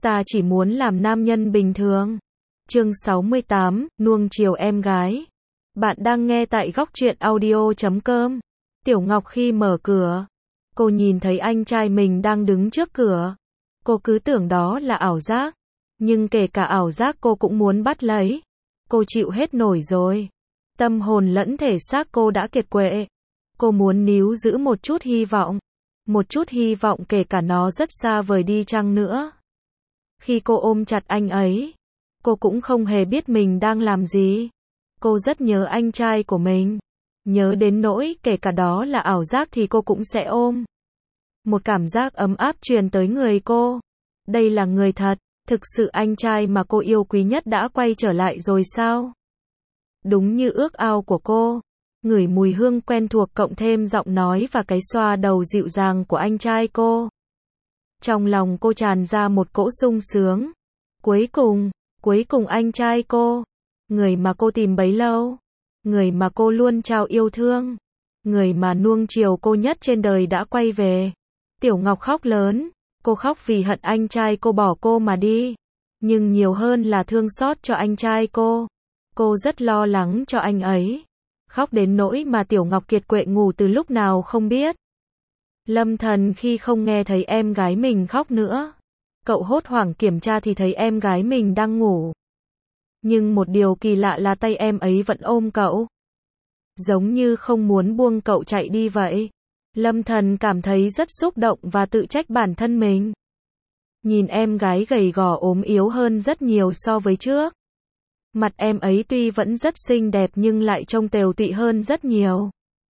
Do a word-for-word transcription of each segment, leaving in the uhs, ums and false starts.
Ta chỉ muốn làm nam nhân bình thường. Chương sáu mươi tám, nuông chiều em gái. Bạn đang nghe tại góc truyện audio chấm com. Tiểu Ngọc khi mở cửa, cô nhìn thấy anh trai mình đang đứng trước cửa. Cô cứ tưởng đó là ảo giác, nhưng kể cả ảo giác cô cũng muốn bắt lấy. Cô chịu hết nổi rồi. Tâm hồn lẫn thể xác cô đã kiệt quệ. Cô muốn níu giữ một chút hy vọng. Một chút hy vọng kể cả nó rất xa vời đi chăng nữa. Khi cô ôm chặt anh ấy, cô cũng không hề biết mình đang làm gì. Cô rất nhớ anh trai của mình. Nhớ đến nỗi kể cả đó là ảo giác thì cô cũng sẽ ôm. Một cảm giác ấm áp truyền tới người cô. Đây là người thật, thực sự anh trai mà cô yêu quý nhất đã quay trở lại rồi sao? Đúng như ước ao của cô. Ngửi mùi hương quen thuộc cộng thêm giọng nói và cái xoa đầu dịu dàng của anh trai cô. Trong lòng cô tràn ra một cỗ sung sướng. Cuối cùng, cuối cùng anh trai cô, người mà cô tìm bấy lâu, người mà cô luôn trao yêu thương, người mà nuông chiều cô nhất trên đời đã quay về. Tiểu Ngọc khóc lớn, cô khóc vì hận anh trai cô bỏ cô mà đi, nhưng nhiều hơn là thương xót cho anh trai cô. Cô rất lo lắng cho anh ấy. Khóc đến nỗi mà Tiểu Ngọc kiệt quệ ngủ từ lúc nào không biết. Lâm Thần khi không nghe thấy em gái mình khóc nữa, cậu hốt hoảng kiểm tra thì thấy em gái mình đang ngủ. Nhưng một điều kỳ lạ là tay em ấy vẫn ôm cậu. Giống như không muốn buông cậu chạy đi vậy. Lâm Thần cảm thấy rất xúc động và tự trách bản thân mình. Nhìn em gái gầy gò ốm yếu hơn rất nhiều so với trước. Mặt em ấy tuy vẫn rất xinh đẹp nhưng lại trông tiều tụy hơn rất nhiều.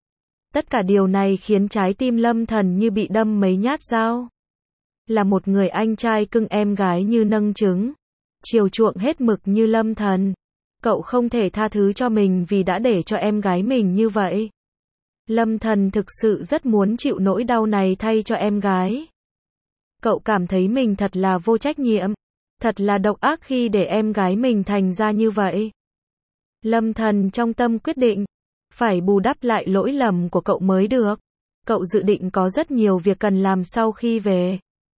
Tất cả điều này khiến trái tim Lâm Thần như bị đâm mấy nhát dao. Là một người anh trai cưng em gái như nâng trứng, chiều chuộng hết mực như Lâm Thần, cậu không thể tha thứ cho mình vì đã để cho em gái mình như vậy. Lâm Thần thực sự rất muốn chịu nỗi đau này thay cho em gái. Cậu cảm thấy mình thật là vô trách nhiệm, thật là độc ác khi để em gái mình thành ra như vậy. Lâm Thần trong tâm quyết định, phải bù đắp lại lỗi lầm của cậu mới được. Cậu dự định có rất nhiều việc cần làm sau khi về.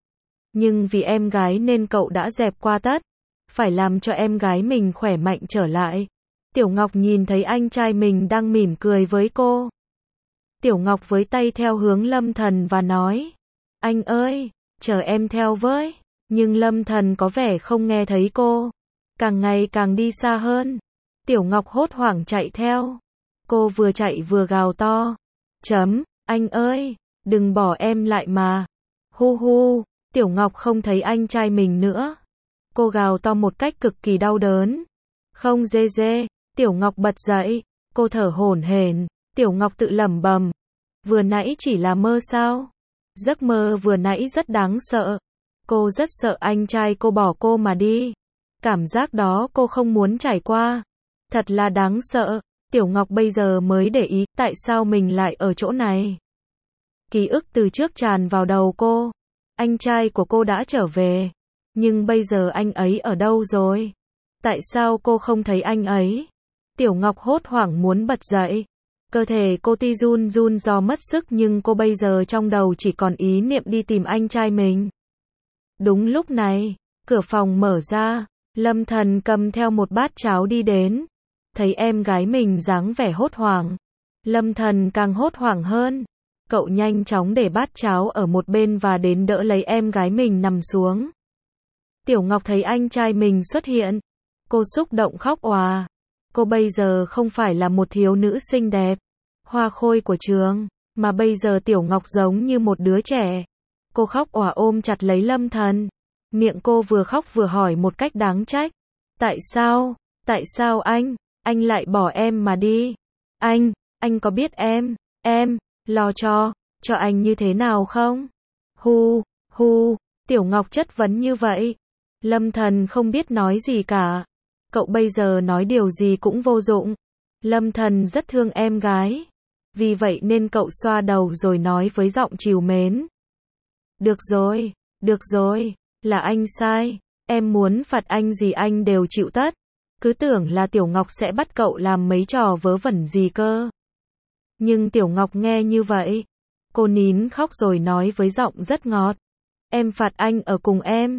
Nhưng vì em gái nên cậu đã dẹp qua tất. Phải làm cho em gái mình khỏe mạnh trở lại. Tiểu Ngọc nhìn thấy anh trai mình đang mỉm cười với cô. Tiểu Ngọc với tay theo hướng Lâm Thần và nói: Anh ơi, chờ em theo với. Nhưng Lâm Thần có vẻ không nghe thấy cô. Càng ngày càng đi xa hơn. Tiểu Ngọc hốt hoảng chạy theo. Cô vừa chạy vừa gào to. Chấm, anh ơi, đừng bỏ em lại mà. Hu hu, Tiểu Ngọc không thấy anh trai mình nữa. Cô gào to một cách cực kỳ đau đớn. Không dê dê, Tiểu Ngọc bật dậy. Cô thở hổn hển. Tiểu Ngọc tự lẩm bẩm. Vừa nãy chỉ là mơ sao? Giấc mơ vừa nãy rất đáng sợ. Cô rất sợ anh trai cô bỏ cô mà đi. Cảm giác đó cô không muốn trải qua. Thật là đáng sợ. Tiểu Ngọc bây giờ mới để ý tại sao mình lại ở chỗ này. Ký ức từ trước tràn vào đầu cô. Anh trai của cô đã trở về. Nhưng bây giờ anh ấy ở đâu rồi? Tại sao cô không thấy anh ấy? Tiểu Ngọc hốt hoảng muốn bật dậy. Cơ thể cô tuy run run do mất sức nhưng cô bây giờ trong đầu chỉ còn ý niệm đi tìm anh trai mình. Đúng lúc này, cửa phòng mở ra. Lâm Thần cầm theo một bát cháo đi đến. Thấy em gái mình dáng vẻ hốt hoảng. Lâm Thần càng hốt hoảng hơn. Cậu nhanh chóng để bát cháo ở một bên và đến đỡ lấy em gái mình nằm xuống. Tiểu Ngọc thấy anh trai mình xuất hiện. Cô xúc động khóc òa. Cô bây giờ không phải là một thiếu nữ xinh đẹp, hoa khôi của trường, mà bây giờ Tiểu Ngọc giống như một đứa trẻ. Cô khóc òa ôm chặt lấy Lâm Thần. Miệng cô vừa khóc vừa hỏi một cách đáng trách. Tại sao? Tại sao anh? Anh lại bỏ em mà đi? Anh, anh có biết em, em, lo cho, cho anh như thế nào không? Hu, hu, Tiểu Ngọc chất vấn như vậy. Lâm Thần không biết nói gì cả. Cậu bây giờ nói điều gì cũng vô dụng. Lâm Thần rất thương em gái. Vì vậy nên cậu xoa đầu rồi nói với giọng trìu mến. Được rồi, được rồi, là anh sai. Em muốn phạt anh gì anh đều chịu tất. Cứ tưởng là Tiểu Ngọc sẽ bắt cậu làm mấy trò vớ vẩn gì cơ. Nhưng Tiểu Ngọc nghe như vậy. Cô nín khóc rồi nói với giọng rất ngọt. Em phạt anh ở cùng em.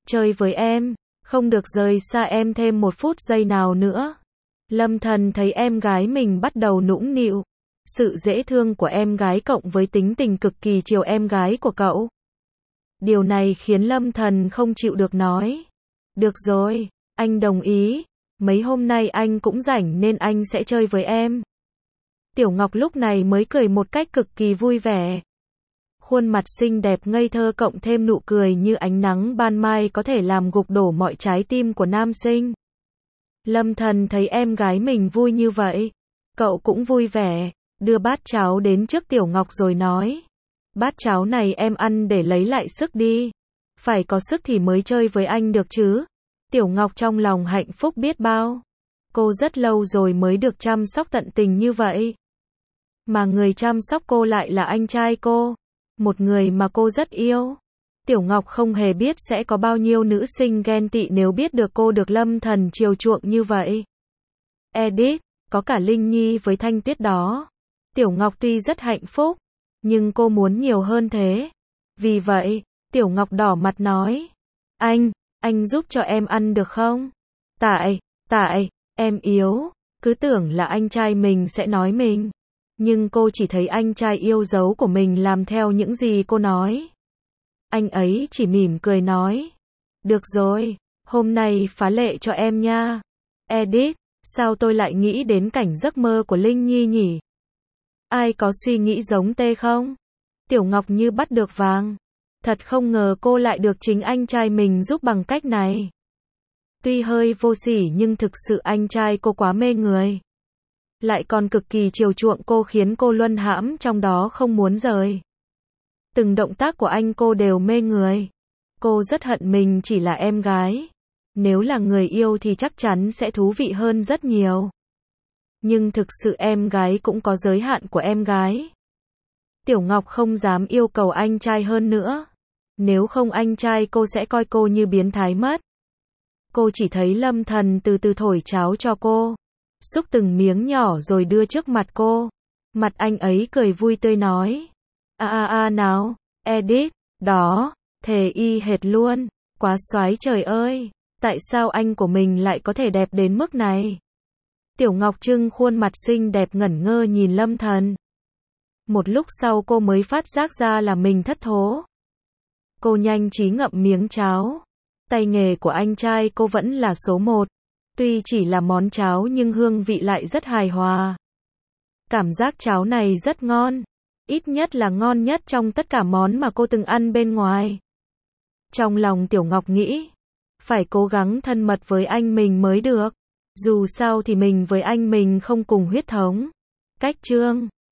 chơi với em, không được rời xa em thêm một phút giây nào nữa. Lâm Thần thấy em gái mình bắt đầu nũng nịu. Sự dễ thương của em gái cộng với tính tình cực kỳ chiều em gái của cậu. Điều này khiến Lâm Thần không chịu được nói. Được rồi, anh đồng ý. Mấy hôm nay anh cũng rảnh nên anh sẽ chơi với em. Tiểu Ngọc lúc này mới cười một cách cực kỳ vui vẻ. Khuôn mặt xinh đẹp ngây thơ cộng thêm nụ cười như ánh nắng ban mai có thể làm gục đổ mọi trái tim của nam sinh. Lâm Thần thấy em gái mình vui như vậy. Cậu cũng vui vẻ, đưa bát cháo đến trước Tiểu Ngọc rồi nói. Bát cháo này em ăn để lấy lại sức đi. Phải có sức thì mới chơi với anh được chứ. Tiểu Ngọc trong lòng hạnh phúc biết bao. Cô rất lâu rồi mới được chăm sóc tận tình như vậy. Mà người chăm sóc cô lại là anh trai cô. Một người mà cô rất yêu. Tiểu Ngọc không hề biết sẽ có bao nhiêu nữ sinh ghen tị nếu biết được cô được Lâm Thần chiều chuộng như vậy. Edit, có cả Linh Nhi với Thanh Tuyết đó. Tiểu Ngọc tuy rất hạnh phúc, nhưng cô muốn nhiều hơn thế. Vì vậy, Tiểu Ngọc đỏ mặt nói. Anh, anh giúp cho em ăn được không? Tại, tại, em yếu, cứ tưởng là anh trai mình sẽ nói mình. Nhưng cô chỉ thấy anh trai yêu dấu của mình làm theo những gì cô nói. Anh ấy chỉ mỉm cười nói. Được rồi, hôm nay phá lệ cho em nha. Edit, sao tôi lại nghĩ đến cảnh giấc mơ của Linh Nhi nhỉ? Ai có suy nghĩ giống tê không? Tiểu Ngọc như bắt được vàng. Thật không ngờ cô lại được chính anh trai mình giúp bằng cách này. Tuy hơi vô sỉ nhưng thực sự anh trai cô quá mê người. Lại còn cực kỳ chiều chuộng cô khiến cô luân hãm trong đó không muốn rời. Từng động tác của anh cô đều mê người. Cô rất hận mình chỉ là em gái. Nếu là người yêu thì chắc chắn sẽ thú vị hơn rất nhiều. Nhưng thực sự em gái cũng có giới hạn của em gái. Tiểu Ngọc không dám yêu cầu anh trai hơn nữa. Nếu không anh trai cô sẽ coi cô như biến thái mất. Cô chỉ thấy Lâm Thần từ từ thổi cháo cho cô. Xúc từng miếng nhỏ rồi đưa trước mặt cô. Mặt anh ấy cười vui tươi nói. A a a nào, Edit, đó, thề y hệt luôn. Quá xoái trời ơi. Tại sao anh của mình lại có thể đẹp đến mức này? Tiểu Ngọc trưng khuôn mặt xinh đẹp ngẩn ngơ nhìn Lâm Thần. Một lúc sau cô mới phát giác ra là mình thất thố. Cô nhanh trí ngậm miếng cháo. Tay nghề của anh trai cô vẫn là số một. Tuy chỉ là món cháo nhưng hương vị lại rất hài hòa. Cảm giác cháo này rất ngon. Ít nhất là ngon nhất trong tất cả món mà cô từng ăn bên ngoài. Trong lòng Tiểu Ngọc nghĩ. Phải cố gắng thân mật với anh mình mới được. Dù sao thì mình với anh mình không cùng huyết thống. Cách chương